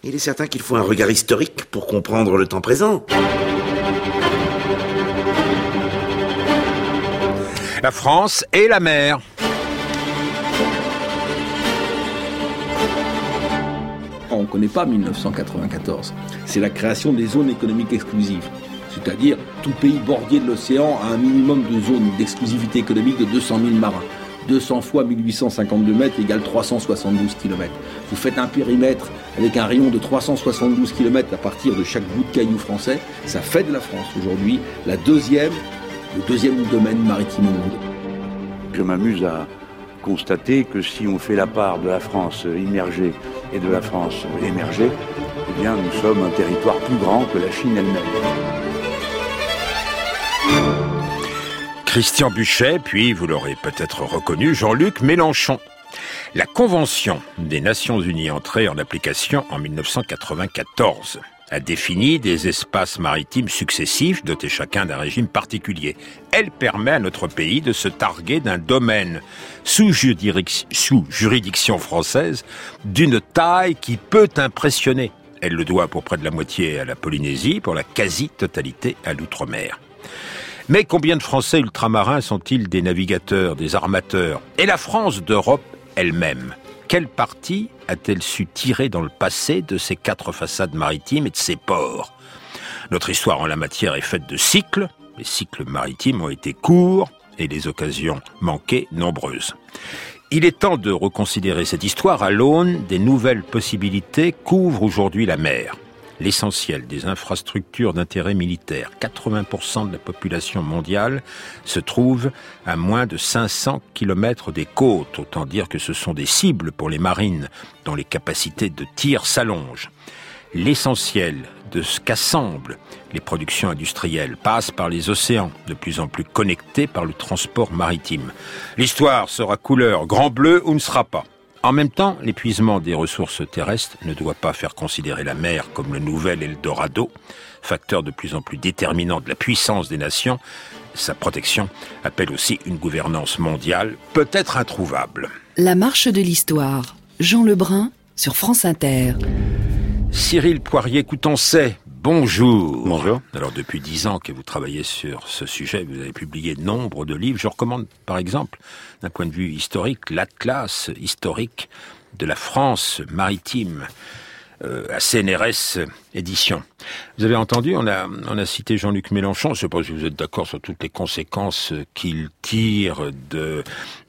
Il est certain qu'il faut un regard historique pour comprendre le temps présent. La France et la mer. On ne connaît pas 1994. C'est la création des zones économiques exclusives. C'est-à-dire, tout pays bordier de l'océan a un minimum de zones d'exclusivité économique de 200 000 marins. 200 fois 1852 mètres égale 372 km. Vous faites un périmètre avec un rayon de 372 km à partir de chaque bout de caillou français. Ça fait de la France aujourd'hui le deuxième domaine maritime au monde. Je m'amuse à constater que si on fait la part de la France immergée et de la France émergée, eh bien nous sommes un territoire plus grand que la Chine elle-même. Christian Buchet, puis, vous l'aurez peut-être reconnu, Jean-Luc Mélenchon. La Convention des Nations Unies, entrée en application en 1994, a défini des espaces maritimes successifs, dotés chacun d'un régime particulier. Elle permet à notre pays de se targuer d'un domaine sous juridiction française d'une taille qui peut impressionner. Elle le doit pour près de la moitié à la Polynésie, pour la quasi-totalité à l'outre-mer. Mais combien de Français ultramarins sont-ils des navigateurs, des armateurs? Et la France d'Europe elle-même? Quelle partie a-t-elle su tirer dans le passé de ses 4 façades maritimes et de ses ports? Notre histoire en la matière est faite de cycles. Les cycles maritimes ont été courts et les occasions manquées nombreuses. Il est temps de reconsidérer cette histoire à l'aune des nouvelles possibilités qu'ouvre aujourd'hui la mer. L'essentiel des infrastructures d'intérêt militaire, 80% de la population mondiale, se trouve à moins de 500 km des côtes. Autant dire que ce sont des cibles pour les marines, dont les capacités de tir s'allongent. L'essentiel de ce qu'assemblent les productions industrielles passe par les océans, de plus en plus connectés par le transport maritime. L'histoire sera couleur grand bleu ou ne sera pas. En même temps, l'épuisement des ressources terrestres ne doit pas faire considérer la mer comme le nouvel Eldorado, facteur de plus en plus déterminant de la puissance des nations. Sa protection appelle aussi une gouvernance mondiale, peut-être introuvable. La marche de l'histoire. Jean Lebrun sur France Inter. Cyril Poirier-Coutencey, bonjour. Bonjour. Alors depuis 10 ans que vous travaillez sur ce sujet, vous avez publié nombre de livres. Je recommande par exemple, d'un point de vue historique, l'Atlas historique de la France maritime, à CNRS édition. Vous avez entendu, on a cité Jean-Luc Mélenchon. Je ne sais pas si vous êtes d'accord sur toutes les conséquences qu'il tire de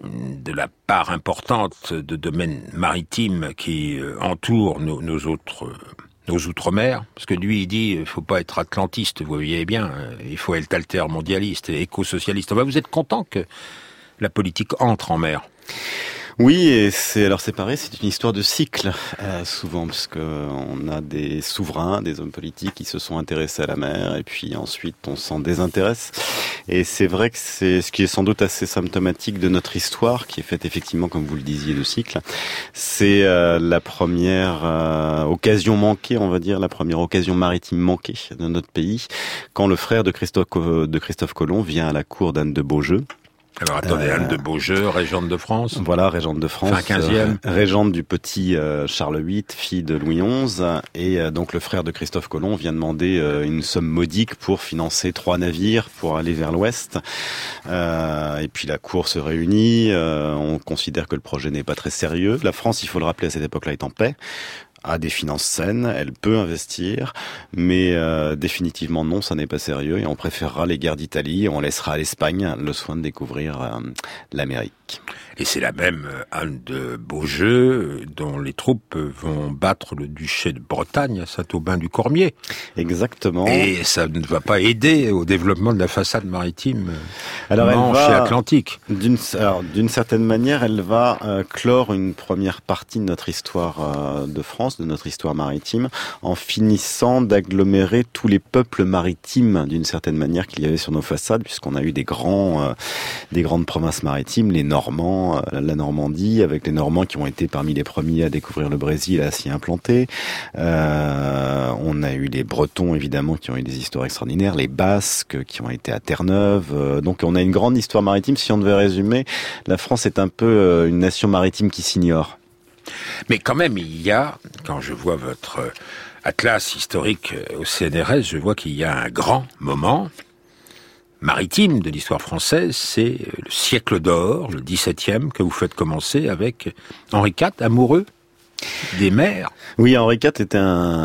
la part importante de domaines maritimes qui entourent nos outre-mer, parce que lui, il dit, il faut pas être atlantiste, vous voyez bien, il faut être altermondialiste et éco-socialiste. Enfin, vous êtes content que la politique entre en mer? Oui, et c'est pareil, c'est une histoire de cycle, souvent, parce que on a des souverains, des hommes politiques qui se sont intéressés à la mer, et puis ensuite on s'en désintéresse. Et c'est vrai que c'est ce qui est sans doute assez symptomatique de notre histoire, qui est faite effectivement, comme vous le disiez, de cycle. C'est la première occasion manquée, on va dire, la première occasion maritime manquée de notre pays, quand le frère de Christophe Colomb vient à la cour d'Anne de Beaujeu. Alors attendez, Anne de Beaujeu, régente de France. Voilà, régente de France. Fin 15e. Régente du petit Charles VIII, fille de Louis XI. Et donc le frère de Christophe Colomb vient demander une somme modique pour financer 3 navires pour aller vers l'ouest. Et puis la cour se réunit. On considère que le projet n'est pas très sérieux. La France, il faut le rappeler, à cette époque-là, est en paix, a des finances saines, elle peut investir, mais définitivement non, ça n'est pas sérieux, et on préférera les guerres d'Italie, et on laissera à l'Espagne le soin de découvrir l'Amérique. Et c'est la même Anne de Beaujeu dont les troupes vont battre le duché de Bretagne à Saint-Aubin-du-Cormier. Exactement. Et ça ne va pas aider au développement de la façade maritime Manche et Atlantique. D'une certaine manière, elle va clore une première partie de notre histoire de France, de notre histoire maritime, en finissant d'agglomérer tous les peuples maritimes, d'une certaine manière, qu'il y avait sur nos façades, puisqu'on a eu des grandes provinces maritimes, les Normands, la Normandie, avec les Normands qui ont été parmi les premiers à découvrir le Brésil, à s'y implanter. On a eu les Bretons, évidemment, qui ont eu des histoires extraordinaires, les Basques, qui ont été à Terre-Neuve. Donc on a une grande histoire maritime. Si on devait résumer, la France est un peu une nation maritime qui s'ignore. Mais quand même, il y a, quand je vois votre atlas historique au CNRS, je vois qu'il y a un grand moment maritime de l'histoire française, c'est le siècle d'or, le 17e, que vous faites commencer avec Henri IV, amoureux des mers. Oui, Henri IV était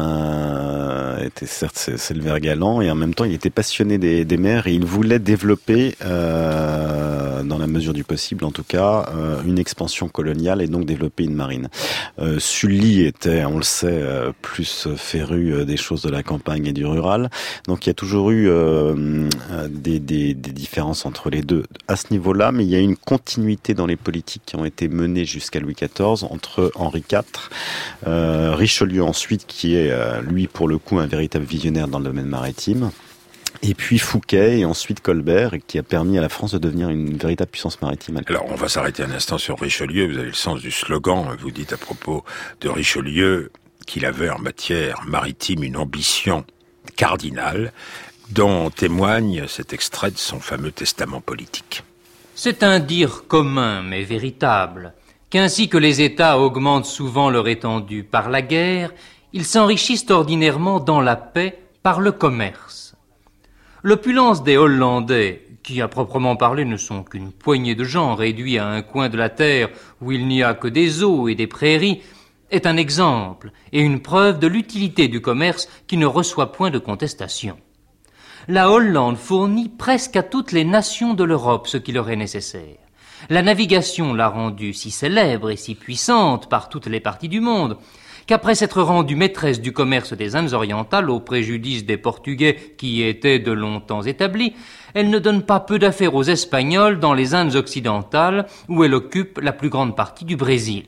certes c'est le ver galant, et en même temps il était passionné des mers, et il voulait développer, dans la mesure du possible en tout cas, une expansion coloniale et donc développer une marine. Sully était, on le sait, plus féru des choses de la campagne et du rural, donc il y a toujours eu des différences entre les deux à ce niveau-là, mais il y a une continuité dans les politiques qui ont été menées jusqu'à Louis XIV entre Henri IV, Richelieu ensuite, qui est lui pour le coup un véritable visionnaire dans le domaine maritime, et puis Fouquet et ensuite Colbert, et qui a permis à la France de devenir une véritable puissance maritime. Alors on va s'arrêter un instant sur Richelieu, vous avez le sens du slogan, vous dites à propos de Richelieu qu'il avait en matière maritime une ambition cardinale, dont témoigne cet extrait de son fameux testament politique. C'est un dire commun mais véritable, qu'ainsi que les États augmentent souvent leur étendue par la guerre, ils s'enrichissent ordinairement dans la paix par le commerce. L'opulence des Hollandais, qui à proprement parler ne sont qu'une poignée de gens réduits à un coin de la terre où il n'y a que des eaux et des prairies, est un exemple et une preuve de l'utilité du commerce qui ne reçoit point de contestation. La Hollande fournit presque à toutes les nations de l'Europe ce qui leur est nécessaire. La navigation l'a rendue si célèbre et si puissante par toutes les parties du monde, qu'après s'être rendue maîtresse du commerce des Indes orientales au préjudice des Portugais qui y étaient de longtemps établis, elle ne donne pas peu d'affaires aux Espagnols dans les Indes occidentales où elle occupe la plus grande partie du Brésil.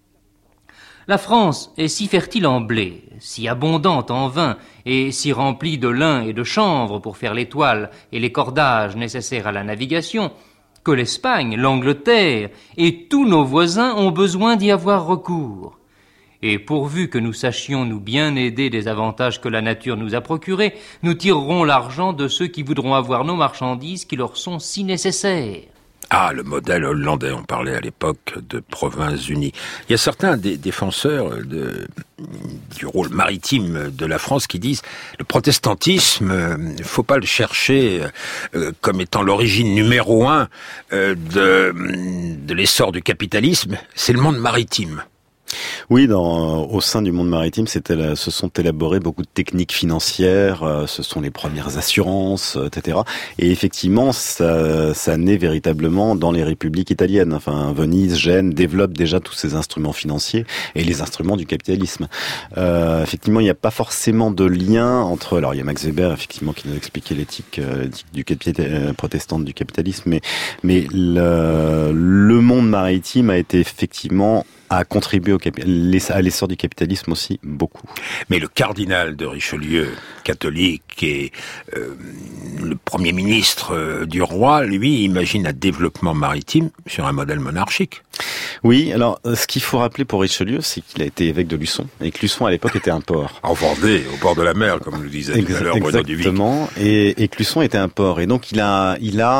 La France est si fertile en blé, si abondante en vin et si remplie de lin et de chanvre pour faire les toiles et les cordages nécessaires à la navigation, que l'Espagne, l'Angleterre et tous nos voisins ont besoin d'y avoir recours. Et pourvu que nous sachions nous bien aider des avantages que la nature nous a procurés, nous tirerons l'argent de ceux qui voudront avoir nos marchandises qui leur sont si nécessaires. Ah, le modèle hollandais, on parlait à l'époque de provinces unies. Il y a certains des défenseurs du rôle maritime de la France qui disent le protestantisme, faut pas le chercher comme étant l'origine numéro 1 de l'essor du capitalisme, c'est le monde maritime. Oui, au sein du monde maritime, se sont élaborées beaucoup de techniques financières, ce sont les premières assurances, etc. Et effectivement, ça naît véritablement dans les républiques italiennes. Enfin, Venise, Gênes développent déjà tous ces instruments financiers et les instruments du capitalisme. Effectivement, il n'y a pas forcément de lien entre... Alors, il y a Max Weber, effectivement, qui nous a expliqué l'éthique protestante du capitalisme, mais le monde maritime a été effectivement... a contribué à l'essor du capitalisme aussi beaucoup. Mais le cardinal de Richelieu, catholique et le premier ministre du roi, lui, imagine un développement maritime sur un modèle monarchique. Oui, alors ce qu'il faut rappeler pour Richelieu, c'est qu'il a été évêque de Luçon, et que Luçon à l'époque était un port. En Vendée, au bord de la mer, comme nous disait tout à l'heure Bruno Duvic. Exactement, et que Luçon était un port, et donc il a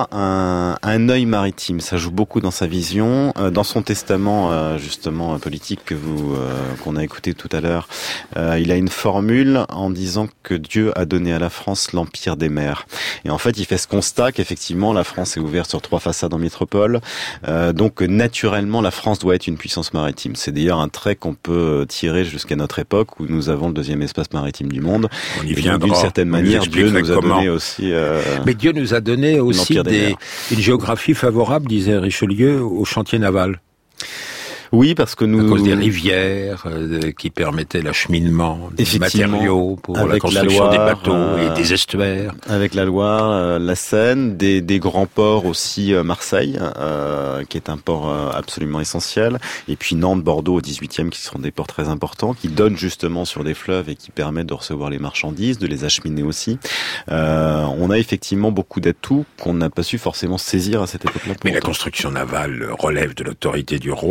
un œil maritime, ça joue beaucoup dans sa vision, dans son testament justement politique qu'on a écouté tout à l'heure. Il a une formule en disant que Dieu a donné à la France l'empire des mers. Et en fait, il fait ce constat qu'effectivement, la France est ouverte sur 3 façades en métropole. Donc, naturellement, la France doit être une puissance maritime. C'est d'ailleurs un trait qu'on peut tirer jusqu'à notre époque où nous avons le 2e espace maritime du monde. On y viendra. D'une certaine manière, Dieu nous a donné aussi... Mais Dieu nous a donné aussi une géographie favorable, disait Richelieu, au chantier naval. Oui, parce que nous... À cause des rivières qui permettaient l'acheminement des matériaux pour la construction des bateaux et des estuaires. Avec la Loire, la Seine, des grands ports aussi, Marseille, qui est un port absolument essentiel. Et puis Nantes, Bordeaux au 18e, qui sont des ports très importants, qui donnent justement sur des fleuves et qui permettent de recevoir les marchandises, de les acheminer aussi. On a effectivement beaucoup d'atouts qu'on n'a pas su forcément saisir à cette époque-là. Mais la construction navale relève de l'autorité du roi et les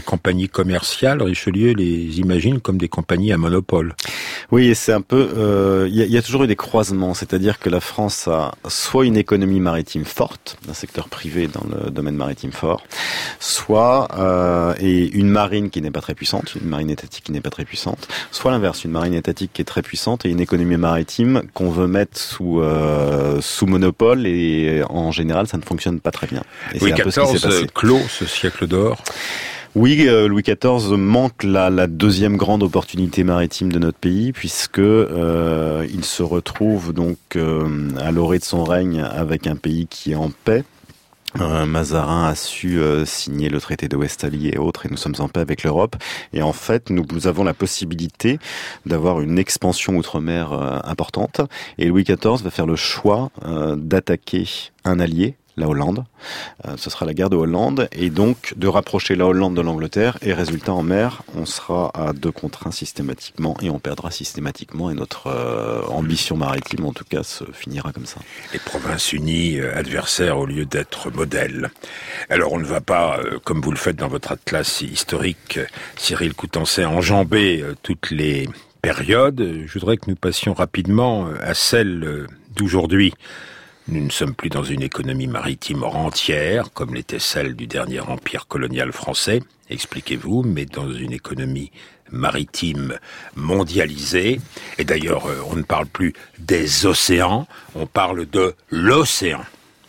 compagnies commerciales, Richelieu les imagine comme des compagnies à monopole. Oui, c'est un peu... Il y a toujours eu des croisements, c'est-à-dire que la France a soit une économie maritime forte, un secteur privé dans le domaine maritime fort, soit et une marine qui n'est pas très puissante, une marine étatique qui n'est pas très puissante, soit l'inverse, une marine étatique qui est très puissante et une économie maritime qu'on veut mettre sous monopole, et en général ça ne fonctionne pas très bien. Et Louis XIV clôt ce siècle d'or. Oui, Louis XIV manque la deuxième grande opportunité maritime de notre pays, puisque il se retrouve donc à l'orée de son règne avec un pays qui est en paix. Mazarin a su signer le traité de Westphalie et autres, et nous sommes en paix avec l'Europe. Et en fait, nous avons la possibilité d'avoir une expansion outre-mer importante. Et Louis XIV va faire le choix d'attaquer un allié, la Hollande. Ce sera la guerre de Hollande, et donc de rapprocher la Hollande de l'Angleterre, et résultat en mer, on sera à 2 contre 1 systématiquement, et on perdra systématiquement, et notre ambition maritime en tout cas se finira comme ça. Les provinces unies, adversaires au lieu d'être modèles. Alors on ne va pas, comme vous le faites dans votre atlas historique, Cyril Coutançais, enjamber toutes les périodes. Je voudrais que nous passions rapidement à celle d'aujourd'hui. Nous ne sommes plus dans une économie maritime entière, comme l'était celle du dernier empire colonial français, expliquez-vous, mais dans une économie maritime mondialisée. Et d'ailleurs, on ne parle plus des océans, on parle de l'océan.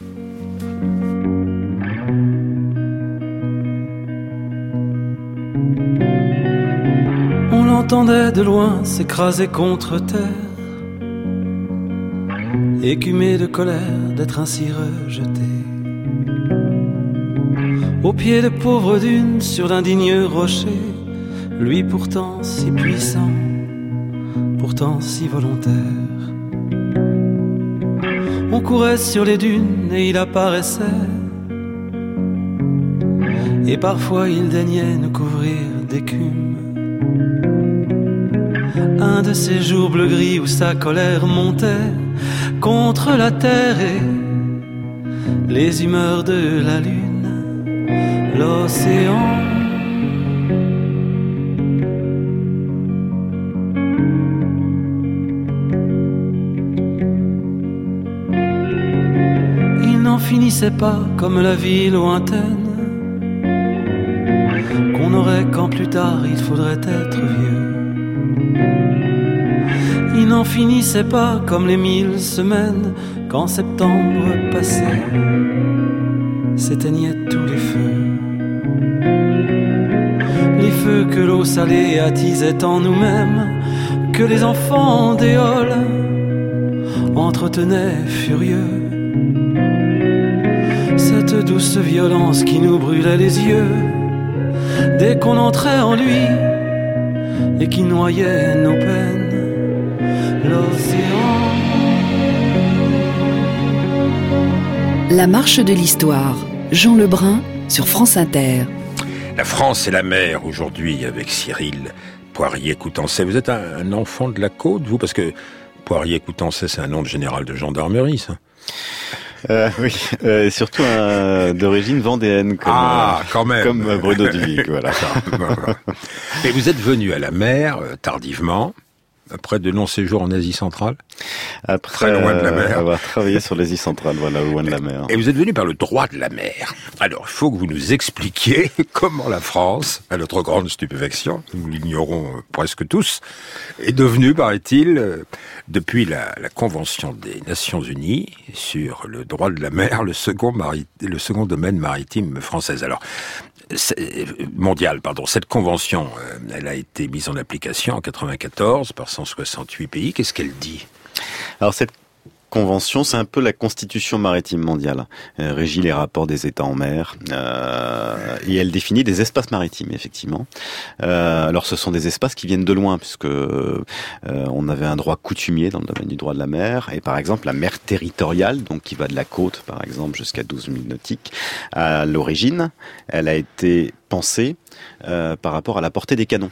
On l'entendait de loin s'écraser contre terre, écumé de colère d'être ainsi rejeté. Au pied de pauvres dunes, sur d'indignes rochers, lui pourtant si puissant, pourtant si volontaire. On courait sur les dunes et il apparaissait, et parfois il daignait nous couvrir d'écume. Un de ces jours bleu-gris où sa colère montait contre la terre et les humeurs de la lune, l'océan. Il n'en finissait pas comme la vie lointaine qu'on aurait quand plus tard il faudrait être vieux. Il n'en finissait pas comme les 1000 semaines quand septembre passait, s'éteignaient tous les feux que l'eau salée attisait en nous-mêmes, que les enfants d'éole entretenaient furieux. Cette douce violence qui nous brûlait les yeux dès qu'on entrait en lui et qui noyait nos peines. L'océan. La marche de l'histoire, Jean Lebrun sur France Inter. La France et la mer aujourd'hui avec Cyril Poirier-Coutançais. Vous êtes un enfant de la côte, vous, parce que Poirier-Coutançais, c'est un nom de général de gendarmerie, ça. Oui, surtout d'origine vendéenne, quand même. Comme Bruno Duvic, voilà. Et vous êtes venu à la mer tardivement, après de longs séjours en Asie centrale. Après très loin de la mer. Avoir travaillé sur l'Asie centrale, voilà, loin de la mer. Et vous êtes venu par le droit de la mer. Alors, il faut que vous nous expliquiez comment la France, à notre grande stupéfaction, nous l'ignorons presque tous, est devenue, paraît-il, depuis la Convention des Nations Unies sur le droit de la mer, le second domaine maritime français. Alors, cette convention, elle a été mise en application en 1994 par 168 pays. Qu'est-ce qu'elle dit ? Alors cette convention, c'est un peu la constitution maritime mondiale. Elle régit les rapports des États en mer et elle définit des espaces maritimes, effectivement. Alors ce sont des espaces qui viennent de loin, puisque on avait un droit coutumier dans le domaine du droit de la mer, et par exemple la mer territoriale, donc qui va de la côte, par exemple, jusqu'à 12 000 nautiques, à l'origine, elle a été pensée par rapport à la portée des canons.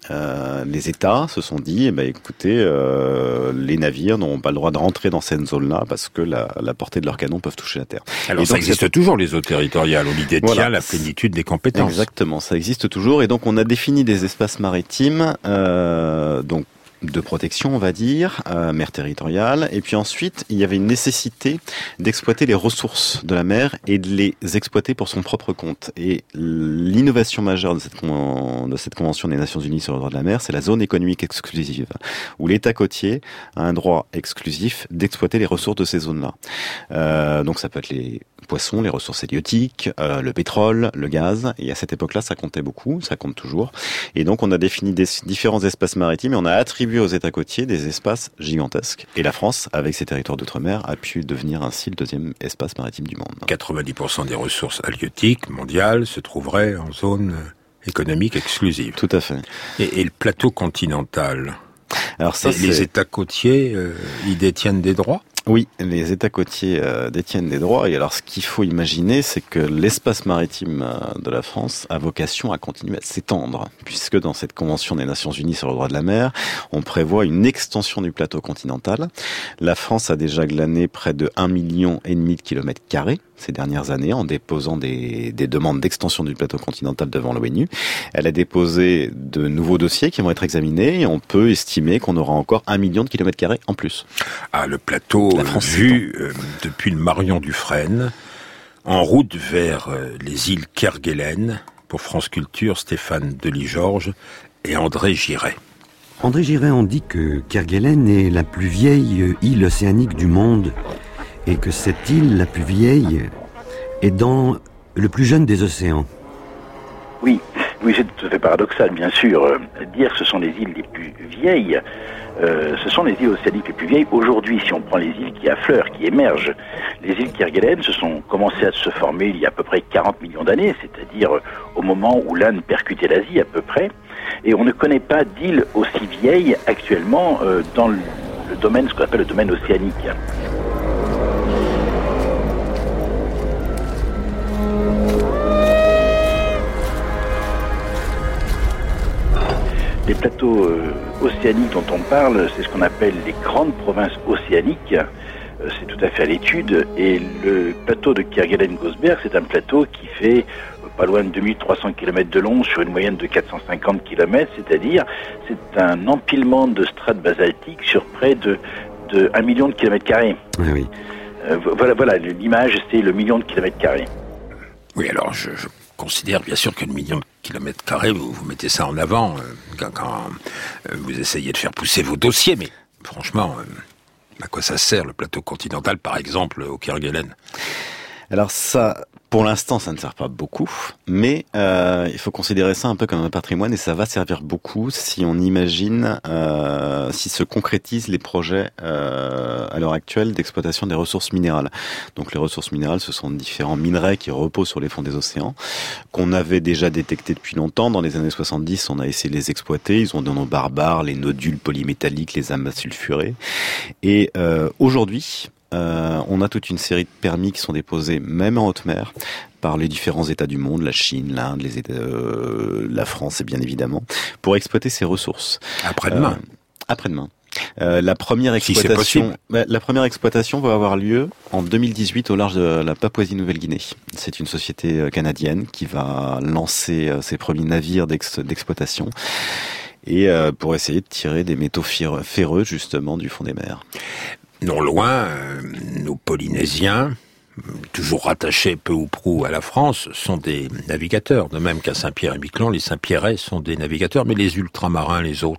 les États se sont dit, écoutez, les navires n'auront pas le droit de rentrer dans cette zone-là parce que la portée de leurs canons peuvent toucher la terre. Alors ça existe toujours, les eaux territoriales, on y détient la plénitude des compétences. Exactement, ça existe toujours, et donc on a défini des espaces maritimes, donc de protection, on va dire, mer territoriale. Et puis ensuite, il y avait une nécessité d'exploiter les ressources de la mer et de les exploiter pour son propre compte. Et l'innovation majeure de cette Convention des Nations Unies sur le droit de la mer, c'est la zone économique exclusive, où l'État côtier a un droit exclusif d'exploiter les ressources de ces zones-là. Donc ça peut être les poissons, les ressources halieutiques, le pétrole, le gaz. Et à cette époque-là, ça comptait beaucoup, ça compte toujours. Et donc on a défini différents espaces maritimes et on a attribué aux États côtiers des espaces gigantesques. Et la France, avec ses territoires d'outre-mer, a pu devenir ainsi le deuxième espace maritime du monde. 90% des ressources halieutiques mondiales se trouveraient en zone économique exclusive. Tout à fait. Et le plateau continental, alors ça, les États côtiers y détiennent des droits ? Oui, les États côtiers détiennent des droits. Et alors, ce qu'il faut imaginer, c'est que l'espace maritime de la France a vocation à continuer à s'étendre, puisque dans cette Convention des Nations Unies sur le droit de la mer, on prévoit une extension du plateau continental. La France a déjà glané près de 1,5 million de kilomètres carrés ces dernières années en déposant des demandes d'extension du plateau continental devant l'ONU. Elle a déposé de nouveaux dossiers qui vont être examinés et on peut estimer qu'on aura encore 1 million de kilomètres carrés en plus. Ah, le plateau vu depuis le Marion Dufresne, en route vers les îles Kerguelen, pour France Culture, Stéphane Delis-Georges et André Giret. André Giret en dit que Kerguelen est la plus vieille île océanique du monde et que cette île, la plus vieille, est dans le plus jeune des océans. Oui, c'est tout à fait paradoxal, bien sûr. Dire que ce sont les îles les plus vieilles, ce sont les îles océaniques les plus vieilles. Aujourd'hui, si on prend les îles qui affleurent, qui émergent, les îles Kerguelen se sont commencées à se former il y a à peu près 40 millions d'années, c'est-à-dire au moment où l'Inde percutait l'Asie à peu près. Et on ne connaît pas d'îles aussi vieilles actuellement dans le domaine, ce qu'on appelle le domaine océanique. Les plateaux océaniques dont on parle, c'est ce qu'on appelle les grandes provinces océaniques. C'est tout à fait à l'étude. Et le plateau de Kerguelen-Gosberg, c'est un plateau qui fait pas loin de 2300 km de long sur une moyenne de 450 km, c'est-à-dire c'est un empilement de strates basaltiques sur près de 1 million de kilomètres carrés. Oui. Voilà, l'image, c'est le million de kilomètres carrés. Oui, alors je considère bien sûr que le million de kilomètres carrés, vous mettez ça en avant quand vous essayez de faire pousser vos dossiers, mais franchement, à quoi ça sert le plateau continental, par exemple, au Kerguelen ? Alors ça, pour l'instant, ça ne sert pas beaucoup, mais il faut considérer ça un peu comme un patrimoine et ça va servir beaucoup si on imagine, si se concrétisent les projets à l'heure actuelle d'exploitation des ressources minérales. Donc les ressources minérales, ce sont différents minerais qui reposent sur les fonds des océans, qu'on avait déjà détectés depuis longtemps. Dans les années 70, on a essayé de les exploiter. Ils ont des noms barbares, les nodules polymétalliques, les amas sulfurés. Et aujourd'hui, on a toute une série de permis qui sont déposés même en haute mer par les différents États du monde, la Chine, l'Inde, la France et bien évidemment, pour exploiter ces ressources. Après-demain. Après-demain. La première exploitation va avoir lieu en 2018 au large de la Papouasie-Nouvelle-Guinée. C'est une société canadienne qui va lancer ses premiers navires d'exploitation et pour essayer de tirer des métaux ferreux justement du fond des mers. Non loin, nos Polynésiens, toujours rattachés peu ou prou à la France, sont des navigateurs. De même qu'à Saint-Pierre-et-Miquelon, les Saint-Pierrais sont des navigateurs, mais les ultramarins, les autres ?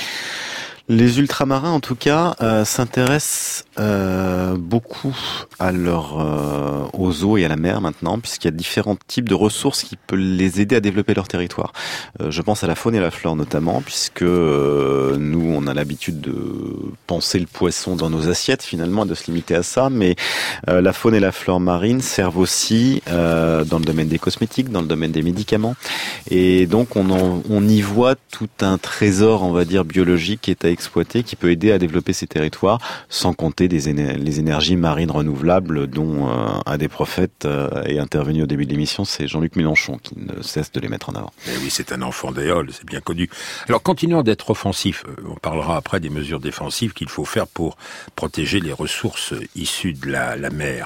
Les ultramarins, en tout cas, s'intéressent beaucoup à aux eaux et à la mer maintenant, puisqu'il y a différents types de ressources qui peuvent les aider à développer leur territoire. Je pense à la faune et la flore notamment, puisque nous, on a l'habitude de penser le poisson dans nos assiettes, finalement, de se limiter à ça, mais la faune et la flore marine servent aussi dans le domaine des cosmétiques, dans le domaine des médicaments, et donc on y voit tout un trésor, on va dire, biologique qui est à exploiter, qui peut aider à développer ces territoires, sans compter les énergies marines renouvelables dont un des prophètes est intervenu au début de l'émission, c'est Jean-Luc Mélenchon qui ne cesse de les mettre en avant. Eh oui, c'est un enfant d'Éole, c'est bien connu. Alors, continuons d'être offensifs. On parlera après des mesures défensives qu'il faut faire pour protéger les ressources issues de la mer.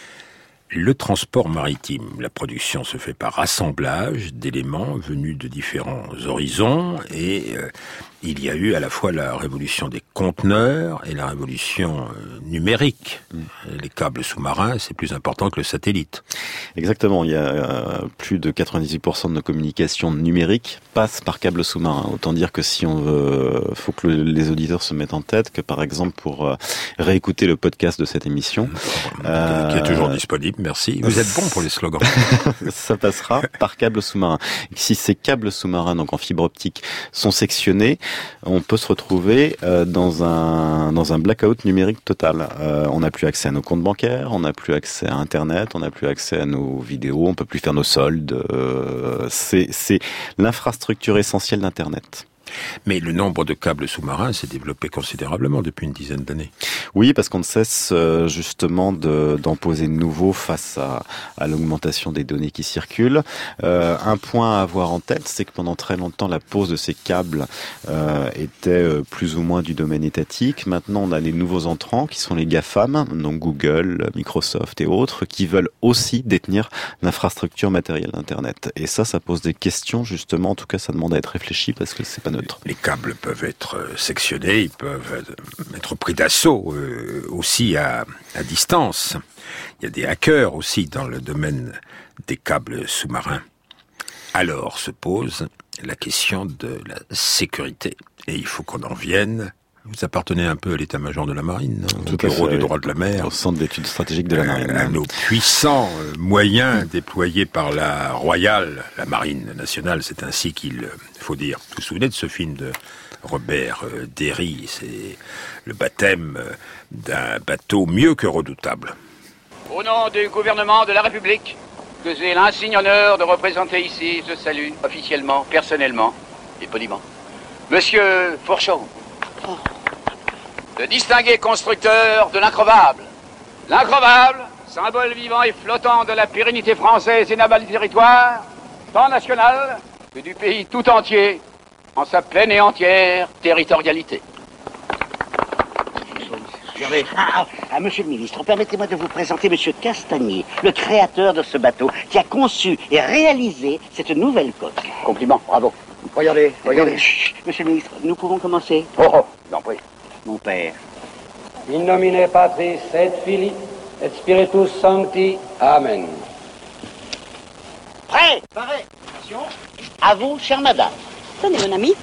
Le transport maritime, la production se fait par assemblage d'éléments venus de différents horizons et il y a eu à la fois la révolution des conteneurs et la révolution numérique. Les câbles sous-marins, c'est plus important que le satellite. Exactement, il y a plus de 98% de nos communications numériques passent par câbles sous-marins. Autant dire que si on veut, faut que les auditeurs se mettent en tête que par exemple pour réécouter le podcast de cette émission, qui est toujours disponible, merci. Vous êtes bon pour les slogans. Ça passera par câble sous-marin. Si ces câbles sous-marins, donc en fibre optique, sont sectionnés, on peut se retrouver dans un blackout numérique total. On n'a plus accès à nos comptes bancaires, on n'a plus accès à Internet, on n'a plus accès à nos vidéos, on peut plus faire nos soldes. C'est l'infrastructure essentielle d'Internet. Mais le nombre de câbles sous-marins s'est développé considérablement depuis une dizaine d'années. Oui, parce qu'on ne cesse justement d'en poser de nouveaux face à l'augmentation des données qui circulent. Un point à avoir en tête, c'est que pendant très longtemps, la pose de ces câbles était plus ou moins du domaine étatique. Maintenant, on a les nouveaux entrants qui sont les GAFAM, donc Google, Microsoft et autres, qui veulent aussi détenir l'infrastructure matérielle d'Internet. Et ça pose des questions, justement. En tout cas, ça demande à être réfléchi parce que c'est pas neutre. Les câbles peuvent être sectionnés, ils peuvent être pris d'assaut aussi à distance. Il y a des hackers aussi dans le domaine des câbles sous-marins. Alors se pose la question de la sécurité. Et il faut qu'on en vienne. Vous appartenez un peu à l'état-major de la marine, non? Au bureau du droit de la mer. Au centre d'études stratégiques de la marine. À nos puissants moyens déployés par la Royale, la marine nationale, c'est ainsi qu'il faut dire. Vous vous souvenez de ce film de Robert Derry? C'est le baptême d'un bateau mieux que redoutable. Au nom du gouvernement de la République, que j'ai l'insigne honneur de représenter ici, je salue officiellement, personnellement et poliment Monsieur Fourchon, le distingué constructeur de l'increvable. L'increvable, symbole vivant et flottant de la pérennité française et navale du territoire, tant national que du pays tout entier, en sa pleine et entière territorialité. Monsieur le ministre, permettez-moi de vous présenter Monsieur Castagnier, le créateur de ce bateau, qui a conçu et réalisé cette nouvelle coque. Compliment, bravo. Regardez. Chut, Monsieur le ministre, nous pouvons commencer. J'en prie. Mon père. In nomine Patris et Filii et Spiritus Sancti. Amen. Prêt? Pareil. Attention. À vous, chère madame. Tenez, mon ami.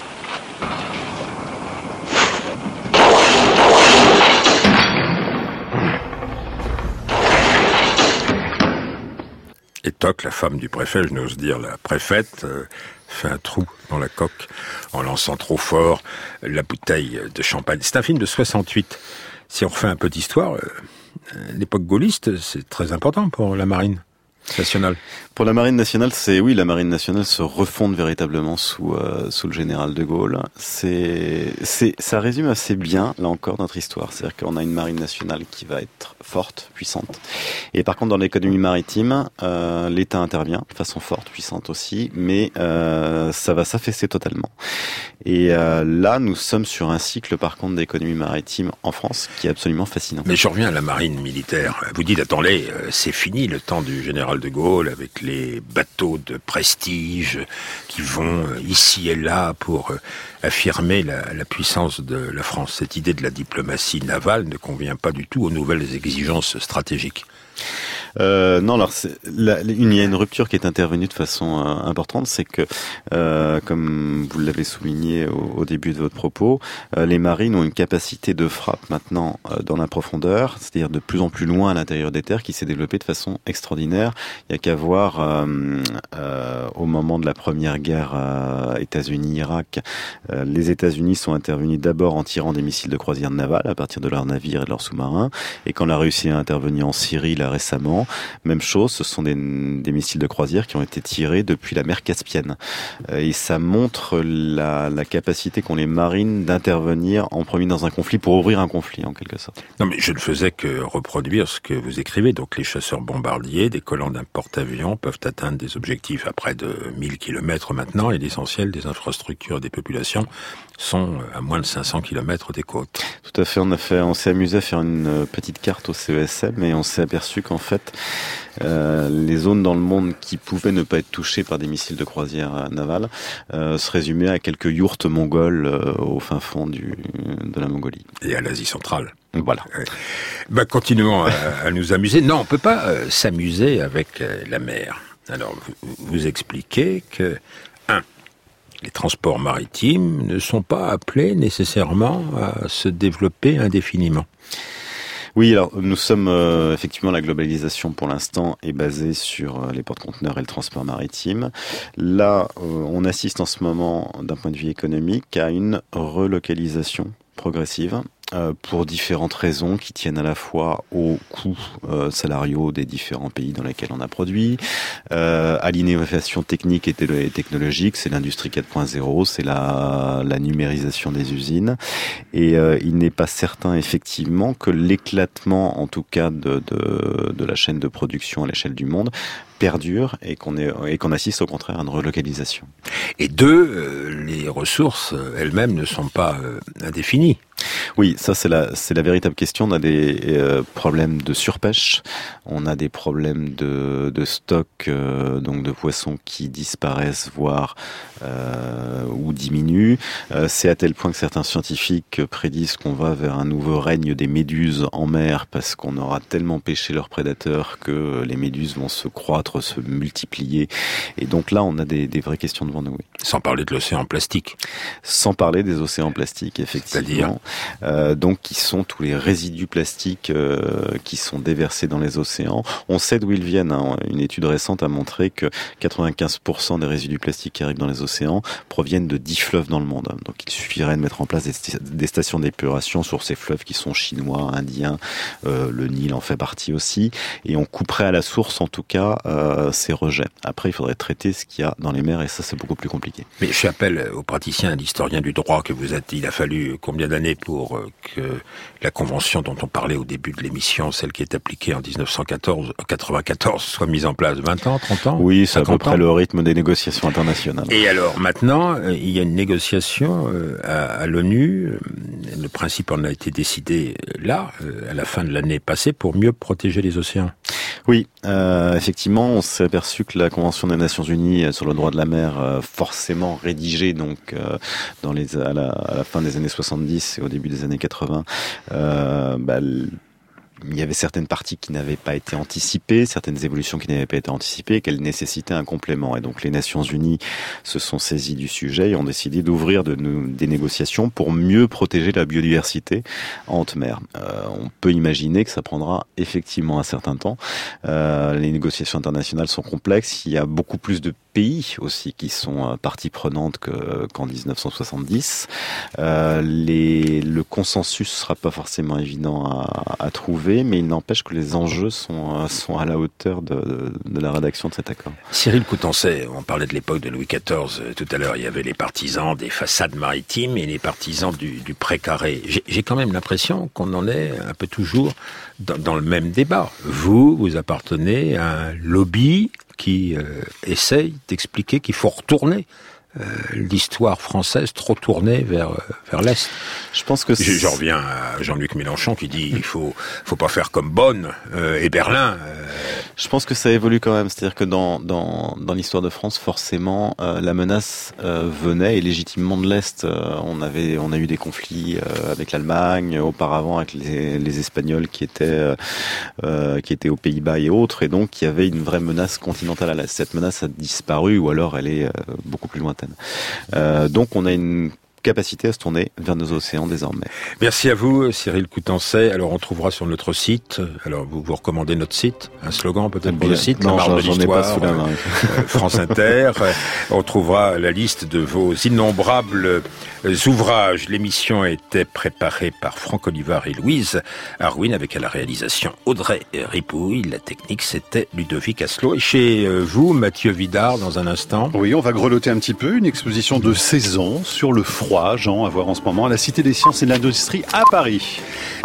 Et Toc, la femme du préfet, je n'ose dire la préfète, fait un trou dans la coque en lançant trop fort la bouteille de champagne. C'est un film de 68. Si on refait un peu d'histoire, l'époque gaulliste, c'est très important pour la marine nationale. Pour la marine nationale, la marine nationale se refonde véritablement sous le général de Gaulle. Ça résume assez bien, là encore, notre histoire. C'est-à-dire qu'on a une marine nationale qui va être forte, puissante. Et par contre, dans l'économie maritime, l'État intervient de façon forte, puissante aussi, mais ça va s'affaisser totalement. Et là, nous sommes sur un cycle, par contre, d'économie maritime en France qui est absolument fascinant. Mais je reviens à la marine militaire. Vous dites, attendez, c'est fini le temps du général de Gaulle avec les bateaux de prestige qui vont ici et là pour affirmer la puissance de la France. Cette idée de la diplomatie navale ne convient pas du tout aux nouvelles exigences stratégiques. Non, alors il y a une rupture qui est intervenue de façon importante, c'est que, comme vous l'avez souligné au début de votre propos, les marines ont une capacité de frappe maintenant dans la profondeur, c'est-à-dire de plus en plus loin à l'intérieur des terres, qui s'est développée de façon extraordinaire. Il y a qu'à voir au moment de la première guerre États-Unis-Irak, les États-Unis sont intervenus d'abord en tirant des missiles de croisière navale à partir de leurs navires et de leurs sous-marins, et quand la Russie a intervenu en Syrie là récemment, également. Même chose, ce sont des missiles de croisière qui ont été tirés depuis la mer Caspienne. Et ça montre la capacité qu'ont les marines d'intervenir en premier dans un conflit pour ouvrir un conflit, en quelque sorte. Non, mais je ne faisais que reproduire ce que vous écrivez. Donc, les chasseurs bombardiers, décollant d'un porte-avions, peuvent atteindre des objectifs à près de 1000 km maintenant, et l'essentiel des infrastructures des populations sont à moins de 500 km des côtes. Tout à fait. On s'est amusé à faire une petite carte au CESM et on s'est aperçu qu'en fait, les zones dans le monde qui pouvaient ne pas être touchées par des missiles de croisière navale se résumaient à quelques yourtes mongoles au fin fond de la Mongolie. Et à l'Asie centrale. Voilà. Continuons à nous amuser. Non, on peut pas s'amuser avec la mer. Alors, vous expliquez que, les transports maritimes ne sont pas appelés nécessairement à se développer indéfiniment. Oui, alors nous sommes effectivement, la globalisation pour l'instant est basée sur les porte-conteneurs et le transport maritime. Là, on assiste en ce moment, d'un point de vue économique, à une relocalisation progressive. Pour différentes raisons qui tiennent à la fois aux coûts salariaux des différents pays dans lesquels on a produit, à l'innovation technique et technologique, c'est l'industrie 4.0, c'est la numérisation des usines, et il n'est pas certain effectivement que l'éclatement, en tout cas de la chaîne de production à l'échelle du monde, perdure et qu'on assiste au contraire à une relocalisation. Et deux, les ressources elles-mêmes ne sont pas indéfinies. Oui, ça c'est la véritable question. On a des problèmes de surpêche, on a des problèmes de stock, donc de poissons qui disparaissent, voire ou diminuent. C'est à tel point que certains scientifiques prédisent qu'on va vers un nouveau règne des méduses en mer parce qu'on aura tellement pêché leurs prédateurs que les méduses vont se croître, se multiplier. Et donc là, on a des vraies questions devant nous. Oui. Sans parler de l'océan plastique. Sans parler des océans plastiques, effectivement. Donc qui sont tous les résidus plastiques qui sont déversés dans les océans. On sait d'où ils viennent. Une étude récente a montré que 95% des résidus plastiques qui arrivent dans les océans proviennent de 10 fleuves dans le monde. Donc il suffirait de mettre en place des stations d'épuration sur ces fleuves qui sont chinois, indiens, le Nil en fait partie aussi, et on couperait à la source en tout cas ces rejets. Après il faudrait traiter ce qu'il y a dans les mers et ça c'est beaucoup plus compliqué. Mais je appelle aux praticiens, à l'historien du droit que vous êtes, il a fallu combien d'années pour que la convention dont on parlait au début de l'émission, celle qui est appliquée en 1994, soit mise en place? 20 ans, 30 ans? Oui, c'est à peu près le rythme des négociations internationales. Et alors maintenant, il y a une négociation à l'ONU, le principe en a été décidé là, à la fin de l'année passée, pour mieux protéger les océans. Oui, effectivement, on s'est aperçu que la Convention des Nations Unies sur le droit de la mer, forcément rédigée donc à la fin des années 70 et au début des années 80, il y avait certaines parties qui n'avaient pas été anticipées, certaines évolutions qui n'avaient pas été anticipées, et qu'elles nécessitaient un complément. Et donc les Nations Unies se sont saisies du sujet et ont décidé d'ouvrir des négociations pour mieux protéger la biodiversité en haute mer. On peut imaginer que ça prendra effectivement un certain temps. Les négociations internationales sont complexes, il y a beaucoup plus de pays aussi qui sont partie prenante qu'en 1970. Le consensus sera pas forcément évident à trouver, mais il n'empêche que les enjeux sont à la hauteur de la rédaction de cet accord. Cyril Coutancet, on parlait de l'époque de Louis XIV tout à l'heure, il y avait les partisans des façades maritimes et les partisans du précaré. J'ai quand même l'impression qu'on en est un peu toujours dans le même débat. Vous appartenez à un lobby qui essaye d'expliquer qu'il faut retourner l'histoire française trop tournée vers l'Est. Je pense que je reviens à Jean-Luc Mélenchon qui dit il faut pas faire comme Bonn et Berlin. Je pense que ça évolue quand même, c'est-à-dire que dans l'histoire de France, forcément, la menace venait et légitimement de l'Est. On a eu des conflits avec l'Allemagne, auparavant avec les Espagnols qui étaient aux Pays-Bas et autres, et donc il y avait une vraie menace continentale à l'Est. Cette menace a disparu ou alors elle est beaucoup plus lointaine. Donc on a une capacité à se tourner vers nos océans désormais. Merci à vous, Cyril Coutancet. Alors, on trouvera sur notre site, alors vous recommandez notre site, un slogan peut-être pour le site, non, La Marche de j'en ai l'Histoire, pas sous la main. France Inter. On trouvera la liste de vos innombrables ouvrages. L'émission a été préparée par Franck Olivard et Louise Arwin, avec à la réalisation Audrey Ripouille. La technique, c'était Ludovic Asselot. Et chez vous, Mathieu Vidard, dans un instant. Oui, on va grelotter un petit peu. Une exposition de saison sur le froid, Jean, à voir en ce moment à la Cité des Sciences et de l'Industrie à Paris.